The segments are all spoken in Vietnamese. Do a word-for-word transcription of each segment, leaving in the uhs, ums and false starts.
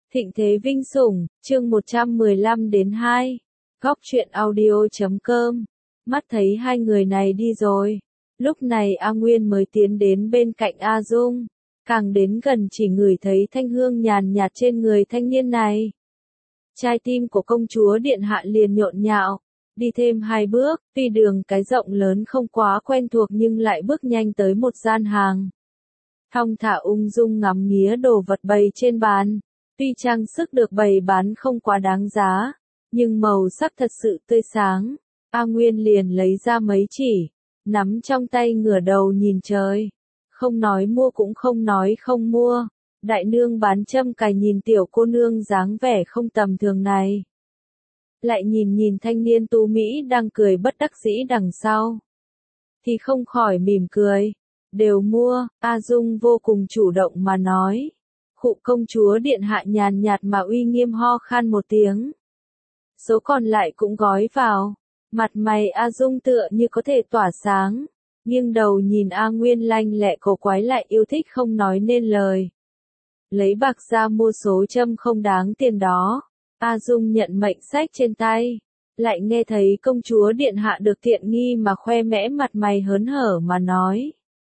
Thịnh thế vinh sủng, chương một trăm mười lăm đến hai. Góc truyện audio chấm com. Mắt thấy hai người này đi rồi. Lúc này A Nguyên mới tiến đến bên cạnh A Dung. Càng đến gần chỉ ngửi thấy thanh hương nhàn nhạt trên người thanh niên này. Trái tim của công chúa điện hạ liền nhộn nhạo. Đi thêm hai bước, tuy đường cái rộng lớn không quá quen thuộc nhưng lại bước nhanh tới một gian hàng. Thong thả ung dung ngắm nghía đồ vật bày trên bàn. Tuy trang sức được bày bán không quá đáng giá, nhưng màu sắc thật sự tươi sáng. A Nguyên liền lấy ra mấy chỉ, nắm trong tay ngửa đầu nhìn trời. Không nói mua cũng không nói không mua. Đại nương bán châm cài nhìn tiểu cô nương dáng vẻ không tầm thường này. Lại nhìn nhìn thanh niên tu Mỹ đang cười bất đắc dĩ đằng sau. Thì không khỏi mỉm cười. Đều mua, A Dung vô cùng chủ động mà nói. Khụ công chúa điện hạ nhàn nhạt mà uy nghiêm ho khan một tiếng. Số còn lại cũng gói vào. Mặt mày A Dung tựa như có thể tỏa sáng. Nghiêng đầu nhìn A Nguyên lanh lẹ cổ quái lại yêu thích không nói nên lời. Lấy bạc ra mua số châm không đáng tiền đó. A Dung nhận mệnh sách trên tay. Lại nghe thấy công chúa điện hạ được tiện nghi mà khoe mẽ mặt mày hớn hở mà nói.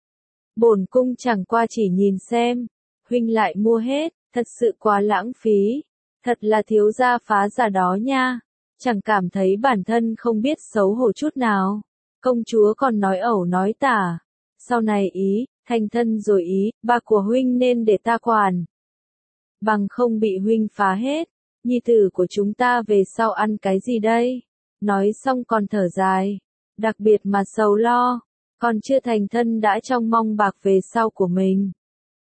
Bổn cung chẳng qua chỉ nhìn xem. Huynh lại mua hết, thật sự quá lãng phí. Thật là thiếu gia phá giả đó nha. Chẳng cảm thấy bản thân không biết xấu hổ chút nào. Công chúa còn nói ẩu nói tả. Sau này ý, thành thân rồi ý, ba của huynh nên để ta quản. Bằng không bị huynh phá hết. Nhi tử của chúng ta về sau ăn cái gì đây? Nói xong còn thở dài. Đặc biệt mà sầu lo. Còn chưa thành thân đã trong mong bạc về sau của mình.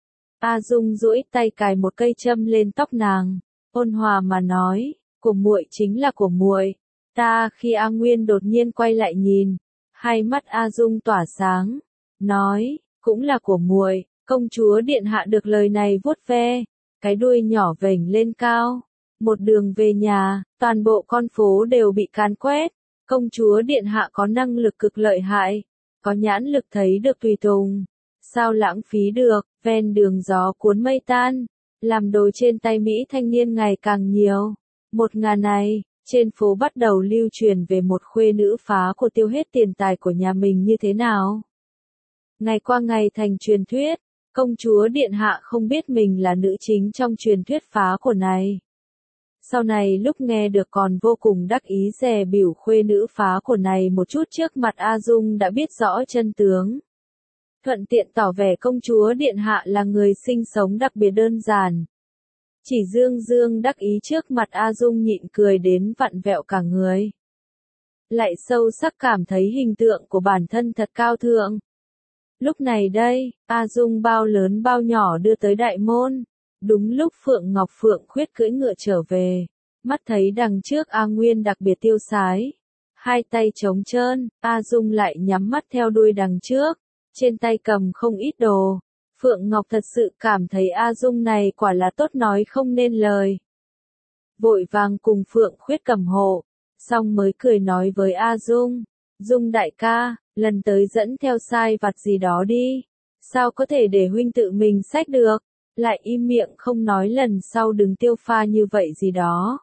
A Dung duỗi tay cài một cây châm lên tóc nàng, ôn hòa mà nói, của muội chính là của muội. Ta khi A Nguyên đột nhiên quay lại nhìn, hai mắt A Dung tỏa sáng, nói, cũng là của muội. Công chúa điện hạ được lời này vuốt ve, cái đuôi nhỏ vểnh lên cao. Một đường về nhà, toàn bộ con phố đều bị càn quét. Công chúa điện hạ có năng lực cực lợi hại, có nhãn lực thấy được tùy tùng. Sao lãng phí được, ven đường gió cuốn mây tan, làm đồ trên tay Mỹ thanh niên ngày càng nhiều. Một ngày này, trên phố bắt đầu lưu truyền về một khuê nữ phá của tiêu hết tiền tài của nhà mình như thế nào. Ngày qua ngày thành truyền thuyết, công chúa điện hạ không biết mình là nữ chính trong truyền thuyết phá của này. Sau này lúc nghe được còn vô cùng đắc ý dè biểu khuê nữ phá của này một chút trước mặt A Dung đã biết rõ chân tướng. Thuận tiện tỏ vẻ công chúa điện hạ là người sinh sống đặc biệt đơn giản. Chỉ dương dương đắc ý trước mặt A Dung nhịn cười đến vặn vẹo cả người. Lại sâu sắc cảm thấy hình tượng của bản thân thật cao thượng. Lúc này đây, A Dung bao lớn bao nhỏ đưa tới đại môn. Đúng lúc Phượng Ngọc Phượng Khuyết cưỡi ngựa trở về. Mắt thấy đằng trước A Nguyên đặc biệt tiêu sái. Hai tay trống trơn, A Dung lại nhắm mắt theo đuôi đằng trước. Trên tay cầm không ít đồ. Phượng Ngọc thật sự cảm thấy A Dung này quả là tốt nói không nên lời. Vội vàng cùng Phượng Khuyết cầm hộ. Xong mới cười nói với A Dung. Dung đại ca, lần tới dẫn theo sai vặt gì đó đi. Sao có thể để huynh tự mình xách được. Lại im miệng không nói lần sau đừng tiêu pha như vậy gì đó.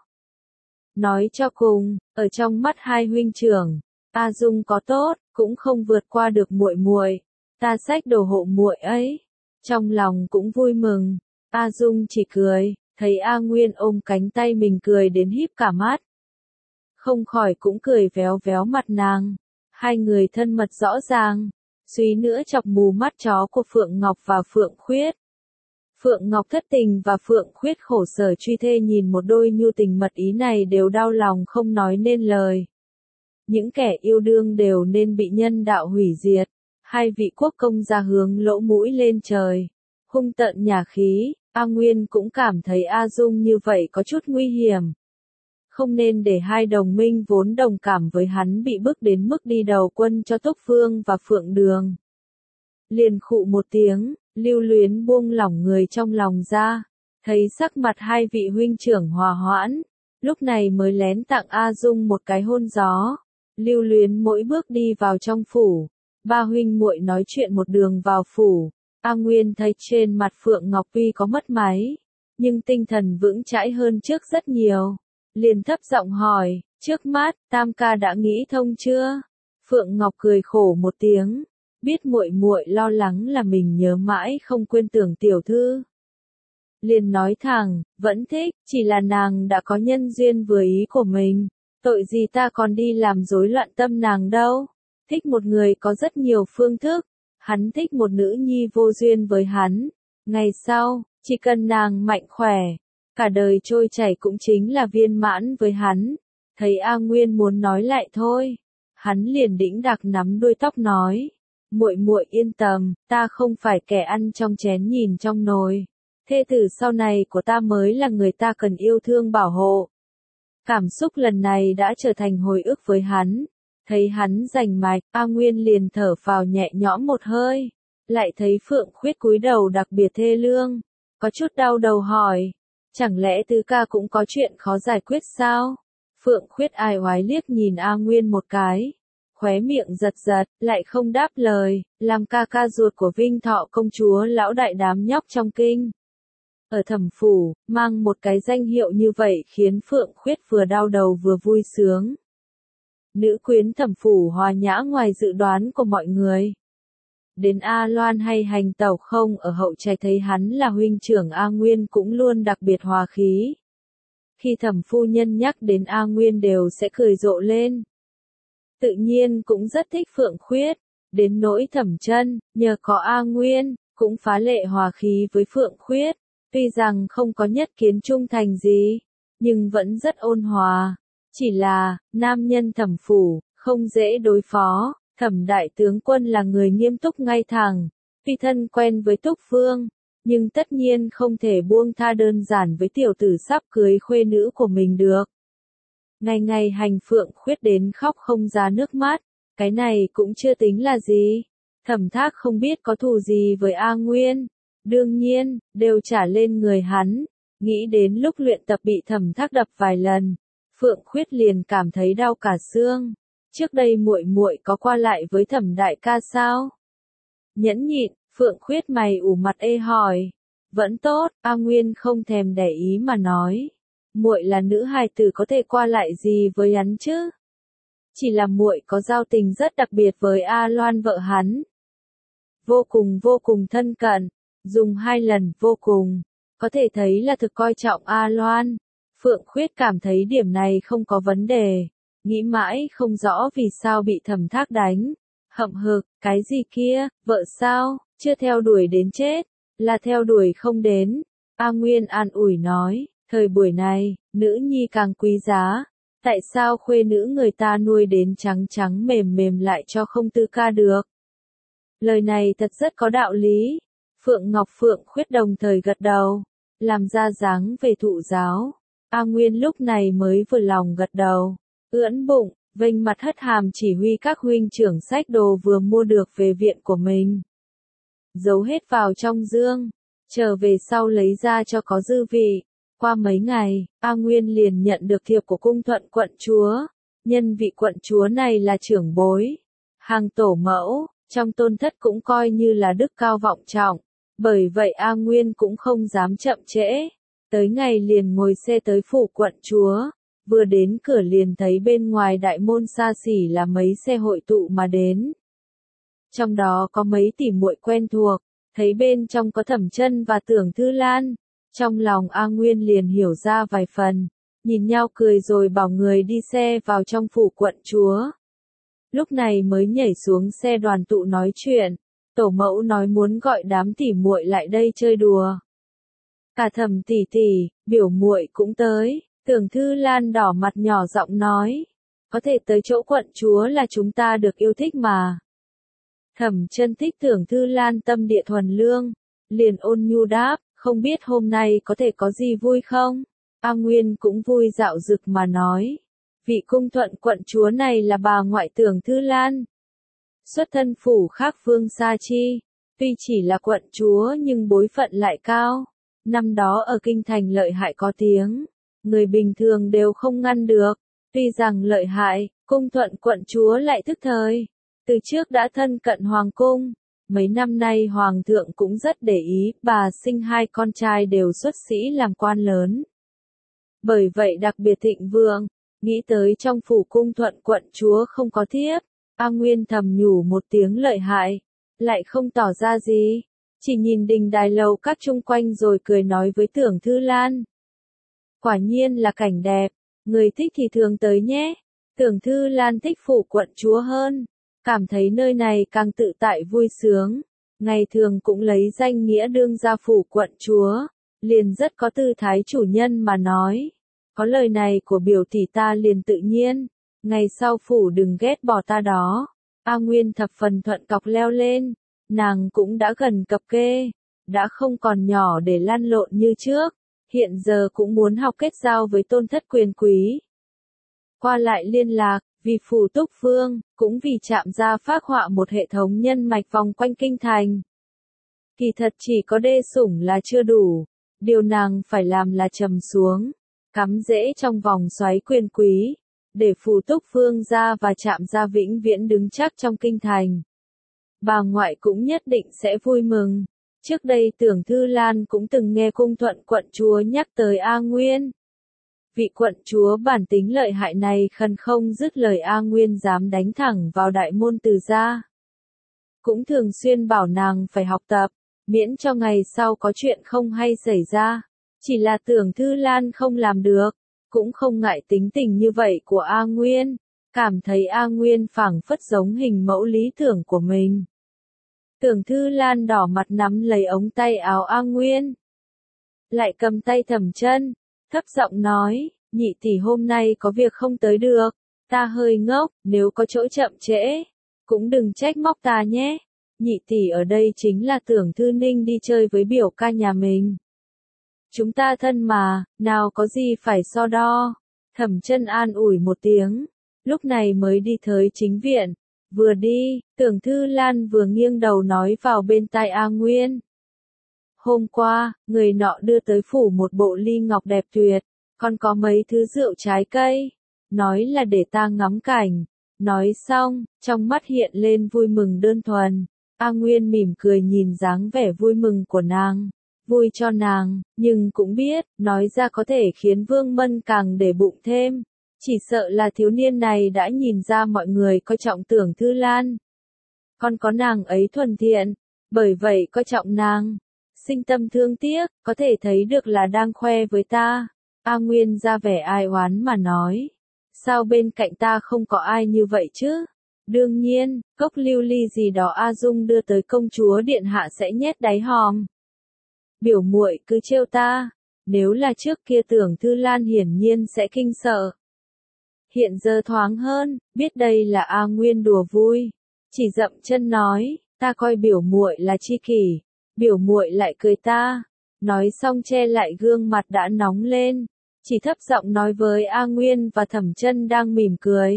Nói cho cùng, ở trong mắt hai huynh trưởng, A Dung có tốt, cũng không vượt qua được muội muội. Ta xách đồ hộ muội ấy. Trong lòng cũng vui mừng. A Dung chỉ cười, thấy A Nguyên ôm cánh tay mình cười đến híp cả mắt. Không khỏi cũng cười véo véo mặt nàng. Hai người thân mật rõ ràng. Suý nữa chọc mù mắt chó của Phượng Ngọc và Phượng Khuyết. Phượng Ngọc thất tình và Phượng Khuyết khổ sở truy thê nhìn một đôi nhu tình mật ý này đều đau lòng không nói nên lời. Những kẻ yêu đương đều nên bị nhân đạo hủy diệt. Hai vị quốc công ra hướng lỗ mũi lên trời. Hung tợn nhà khí, A Nguyên cũng cảm thấy A Dung như vậy có chút nguy hiểm. Không nên để hai đồng minh vốn đồng cảm với hắn bị bức đến mức đi đầu quân cho Túc Phương và Phượng Đường. Liền khụ một tiếng, lưu luyến buông lỏng người trong lòng ra. Thấy sắc mặt hai vị huynh trưởng hòa hoãn. Lúc này mới lén tặng A Dung một cái hôn gió. Lưu luyến mỗi bước đi vào trong phủ. Ba huynh muội nói chuyện một đường vào phủ. A Nguyên thấy trên mặt Phượng Ngọc tuy có mất máy, nhưng tinh thần vững chãi hơn trước rất nhiều. Liền thấp giọng hỏi, trước mắt, Tam ca đã nghĩ thông chưa? Phượng Ngọc cười khổ một tiếng, biết muội muội lo lắng là mình nhớ mãi không quên Tưởng tiểu thư. Liền nói thẳng, vẫn thích, chỉ là nàng đã có nhân duyên vừa ý của mình, tội gì ta còn đi làm rối loạn tâm nàng đâu. Thích một người có rất nhiều phương thức, hắn thích một nữ nhi vô duyên với hắn. Ngày sau, chỉ cần nàng mạnh khỏe, cả đời trôi chảy cũng chính là viên mãn với hắn. Thấy A Nguyên muốn nói lại thôi, hắn liền đĩnh đạc nắm đuôi tóc nói, muội muội yên tâm, ta không phải kẻ ăn trong chén nhìn trong nồi. Thê tử sau này của ta mới là người ta cần yêu thương bảo hộ. Cảm xúc lần này đã trở thành hồi ức với hắn. Thấy hắn rành mạch, A Nguyên liền thở phào nhẹ nhõm một hơi. Lại thấy Phượng Khuyết cúi đầu đặc biệt thê lương. Có chút đau đầu hỏi. Chẳng lẽ tứ ca cũng có chuyện khó giải quyết sao? Phượng Khuyết ai oái liếc nhìn A Nguyên một cái. Khóe miệng giật giật, lại không đáp lời. Làm ca ca ruột của Vinh Thọ công chúa lão đại đám nhóc trong kinh. Ở Thẩm phủ, mang một cái danh hiệu như vậy khiến Phượng Khuyết vừa đau đầu vừa vui sướng. Nữ quyến Thẩm phủ hòa nhã ngoài dự đoán của mọi người. Đến A Loan hay hành tẩu không ở hậu trạch thấy hắn là huynh trưởng A Nguyên cũng luôn đặc biệt hòa khí. Khi Thẩm phu nhân nhắc đến A Nguyên đều sẽ cười rộ lên. Tự nhiên cũng rất thích Phượng Khuyết. Đến nỗi Thẩm Chân, nhờ có A Nguyên, cũng phá lệ hòa khí với Phượng Khuyết. Tuy rằng không có nhất kiến trung thành gì, nhưng vẫn rất ôn hòa. Chỉ là, nam nhân Thẩm phủ, không dễ đối phó. Thẩm đại tướng quân là người nghiêm túc ngay thẳng. Tuy thân quen với Túc Vương, nhưng tất nhiên không thể buông tha đơn giản với tiểu tử sắp cưới khuê nữ của mình được. Ngày ngày hành Phượng Khuyết đến khóc không ra nước mắt. Cái này cũng chưa tính là gì. Thẩm Thác không biết có thù gì với A Nguyên. Đương nhiên, đều trả lên người hắn. Nghĩ đến lúc luyện tập bị Thẩm Thác đập vài lần, Phượng Khuyết liền cảm thấy đau cả xương. Trước đây muội muội có qua lại với Thẩm đại ca sao? Nhẫn nhịn, Phượng Khuyết mày ủ mặt ê hỏi. Vẫn tốt, A Nguyên không thèm để ý mà nói. Muội là nữ hài tử có thể qua lại gì với hắn chứ? Chỉ là muội có giao tình rất đặc biệt với A Loan vợ hắn. Vô cùng vô cùng thân cận. Dùng hai lần vô cùng, có thể thấy là thực coi trọng A Loan. Phượng Khuyết cảm thấy điểm này không có vấn đề, nghĩ mãi không rõ vì sao bị Thẩm Thác đánh. Hậm hực, cái gì kia, vợ sao, chưa theo đuổi đến chết, là theo đuổi không đến. A Nguyên an ủi nói, thời buổi này, nữ nhi càng quý giá, tại sao khuê nữ người ta nuôi đến trắng trắng mềm mềm lại cho không tư ca được. Lời này thật rất có đạo lý. Phượng Ngọc Phượng Khuyết đồng thời gật đầu, làm ra dáng về thụ giáo. A Nguyên lúc này mới vừa lòng gật đầu, ưỡn bụng, vênh mặt hất hàm chỉ huy các huynh trưởng xách đồ vừa mua được về viện của mình. Giấu hết vào trong dương, trở về sau lấy ra cho có dư vị. Qua mấy ngày, A Nguyên liền nhận được thiệp của cung thuận quận chúa. Nhân vị quận chúa này là trưởng bối, hàng tổ mẫu, trong tôn thất cũng coi như là đức cao vọng trọng. Bởi vậy A Nguyên cũng không dám chậm trễ. Tới ngày liền ngồi xe tới phủ quận chúa. Vừa đến cửa liền thấy bên ngoài đại môn xa xỉ là mấy xe hội tụ mà đến. Trong đó có mấy tỷ muội quen thuộc. Thấy bên trong có Thẩm Chân và Tưởng Thư Lan. Trong lòng A Nguyên liền hiểu ra vài phần. Nhìn nhau cười rồi bảo người đi xe vào trong phủ quận chúa. Lúc này mới nhảy xuống xe đoàn tụ nói chuyện. Tổ mẫu nói muốn gọi đám tỷ muội lại đây chơi đùa. Cả Thẩm tỷ tỷ, biểu muội cũng tới. Tưởng Thư Lan đỏ mặt nhỏ giọng nói. Có thể tới chỗ quận chúa là chúng ta được yêu thích mà. Thẩm Chân thích Tưởng Thư Lan tâm địa thuần lương. Liền ôn nhu đáp, không biết hôm nay có thể có gì vui không? A Nguyên cũng vui dạo dực mà nói. Vị cung thuận quận chúa này là bà ngoại Tưởng Thư Lan. Xuất thân phủ khác Vương Sa Chi, tuy chỉ là quận chúa nhưng bối phận lại cao. Năm đó ở kinh thành lợi hại có tiếng, người bình thường đều không ngăn được. Tuy rằng lợi hại, cung thuận quận chúa lại thức thời, từ trước đã thân cận hoàng cung, Mấy năm nay Hoàng thượng cũng rất để ý, bà sinh hai con trai đều xuất sĩ làm quan lớn. Bởi vậy đặc biệt thịnh vượng, nghĩ tới trong phủ cung thuận quận chúa không có thiếp, A Nguyên thầm nhủ một tiếng lợi hại, lại không tỏ ra gì, chỉ nhìn đình đài lầu các chung quanh rồi cười nói với Tưởng Thư Lan. Quả nhiên là cảnh đẹp, người thích thì thường tới nhé. Tưởng Thư Lan thích phủ quận chúa hơn, cảm thấy nơi này càng tự tại vui sướng, ngày thường cũng lấy danh nghĩa đương gia phủ quận chúa, liền rất có tư thái chủ nhân mà nói. Có lời này của biểu tỷ ta liền tự nhiên, ngày sau phủ đừng ghét bỏ ta đó. A Nguyên thập phần thuận cọc leo lên, nàng cũng đã gần cập kê, đã không còn nhỏ để lăn lộn như trước, hiện giờ cũng muốn học kết giao với tôn thất quyền quý. Qua lại liên lạc, vì phủ Túc Vương, cũng vì Trạm gia phác họa một hệ thống nhân mạch vòng quanh kinh thành. Kỳ thật chỉ có đê sủng là chưa đủ, điều nàng phải làm là trầm xuống, cắm rễ trong vòng xoáy quyền quý, để phủ Túc Vương gia và Trạm gia vĩnh viễn đứng chắc trong kinh thành. Bà ngoại cũng nhất định sẽ vui mừng. Trước đây Tưởng Thư Lan cũng từng nghe cung thuận quận chúa nhắc tới A Nguyên. Vị quận chúa bản tính lợi hại này khẩn không dứt lời A Nguyên dám đánh thẳng vào đại môn Từ gia. Cũng thường xuyên bảo nàng phải học tập, miễn cho ngày sau có chuyện không hay xảy ra. Chỉ là Tưởng Thư Lan không làm được, cũng không ngại tính tình như vậy của A Nguyên, cảm thấy A Nguyên phảng phất giống hình mẫu lý tưởng của mình. Tưởng Thư Lan đỏ mặt nắm lấy ống tay áo A Nguyên, lại cầm tay Thẩm Chân, thấp giọng nói, nhị tỷ hôm nay có việc không tới được, ta hơi ngốc, nếu có chỗ chậm trễ, cũng đừng trách móc ta nhé. Nhị tỷ ở đây chính là Tưởng Thư Ninh đi chơi với biểu ca nhà mình. Chúng ta thân mà, nào có gì phải so đo. Thẩm Chân an ủi một tiếng, lúc này mới đi tới chính viện. Vừa đi, Tưởng Thư Lan vừa nghiêng đầu nói vào bên tai A Nguyên. Hôm qua, người nọ đưa tới phủ một bộ ly ngọc đẹp tuyệt, còn có mấy thứ rượu trái cây, nói là để ta ngắm cảnh. Nói xong, trong mắt hiện lên vui mừng đơn thuần. A Nguyên mỉm cười nhìn dáng vẻ vui mừng của nàng, vui cho nàng, nhưng cũng biết, nói ra có thể khiến Vương Mân càng để bụng thêm. Chỉ sợ là thiếu niên này đã nhìn ra mọi người coi trọng Tưởng Thư Lan. Còn có nàng ấy thuần thiện, bởi vậy coi trọng nàng. Sinh tâm thương tiếc, có thể thấy được là đang khoe với ta. A Nguyên ra vẻ ai oán mà nói. Sao bên cạnh ta không có ai như vậy chứ? Đương nhiên, cốc lưu ly gì đó A Dung đưa tới công chúa điện hạ sẽ nhét đáy hòm. Biểu muội cứ trêu ta, nếu là trước kia Tưởng Thư Lan hiển nhiên sẽ kinh sợ. Hiện giờ thoáng hơn, biết đây là A Nguyên đùa vui, chỉ dậm chân nói, ta coi biểu muội là tri kỷ, biểu muội lại cười ta. Nói xong che lại gương mặt đã nóng lên, chỉ thấp giọng nói với A Nguyên và Thẩm Chân đang mỉm cười.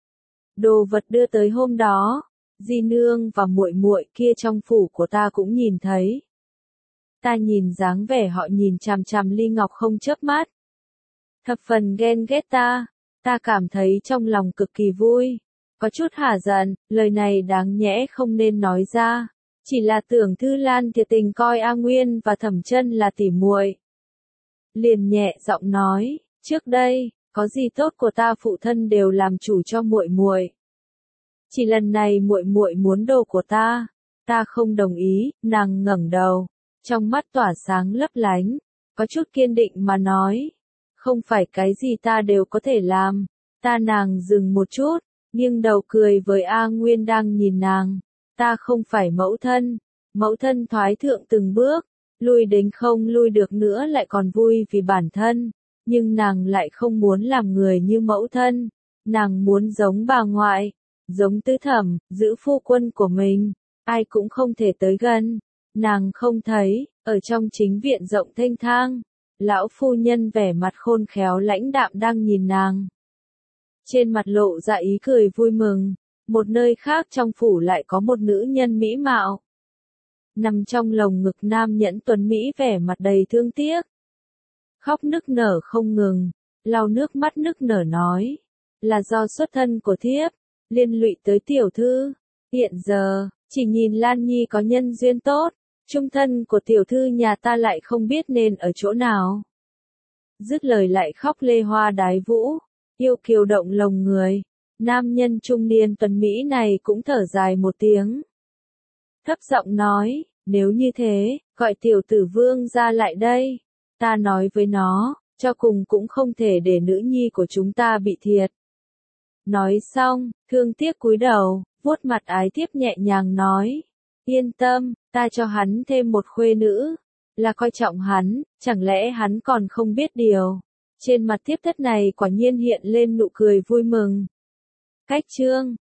Đồ vật đưa tới hôm đó, di nương và muội muội kia trong phủ của ta cũng nhìn thấy. Ta nhìn dáng vẻ họ nhìn chằm chằm ly ngọc không chớp mắt, thập phần ghen ghét ta. Ta cảm thấy trong lòng cực kỳ vui, có chút hả giận, lời này đáng nhẽ không nên nói ra, chỉ là Tưởng Thư Lan thiệt tình coi A Nguyên và Thẩm Chân là tỉ muội. Liền nhẹ giọng nói, trước đây, có gì tốt của ta phụ thân đều làm chủ cho muội muội. Chỉ lần này muội muội muốn đồ của ta, ta không đồng ý. Nàng ngẩng đầu, trong mắt tỏa sáng lấp lánh, có chút kiên định mà nói. Không phải cái gì ta đều có thể làm. Ta nàng dừng một chút, nghiêng đầu cười với A Nguyên đang nhìn nàng. Ta không phải mẫu thân. Mẫu thân thoái thượng từng bước, lui đến không lui được nữa lại còn vui vì bản thân. Nhưng nàng lại không muốn làm người như mẫu thân. Nàng muốn giống bà ngoại, giống tứ thẩm, giữ phu quân của mình. Ai cũng không thể tới gần. Nàng không thấy, ở trong chính viện rộng thênh thang. Lão phu nhân vẻ mặt khôn khéo lãnh đạm đang nhìn nàng. Trên mặt lộ ra ý cười vui mừng, một nơi khác trong phủ lại có một nữ nhân mỹ mạo. Nằm trong lồng ngực nam nhẫn tuấn Mỹ vẻ mặt đầy thương tiếc. Khóc nức nở không ngừng, lau nước mắt nức nở nói. Là do xuất thân của thiếp, liên lụy tới tiểu thư. Hiện giờ, Chỉ nhìn Lan Nhi có nhân duyên tốt, trung thân của tiểu thư nhà ta lại không biết nên ở chỗ nào. Dứt lời lại khóc lê hoa đái vũ, yêu kiều động lòng người. Nam nhân trung niên tuấn Mỹ này cũng thở dài một tiếng. Thấp giọng nói, nếu như thế, gọi tiểu tử vương ra lại đây. Ta nói với nó, cho cùng cũng không thể để nữ nhi của chúng ta bị thiệt. Nói xong, thương tiếc cúi đầu, vuốt mặt ái thiếp nhẹ nhàng nói. Yên tâm, ta cho hắn thêm một khuê nữ. Là coi trọng hắn, chẳng lẽ hắn còn không biết điều. Trên mặt thiếp thất này quả nhiên hiện lên nụ cười vui mừng. Cách chương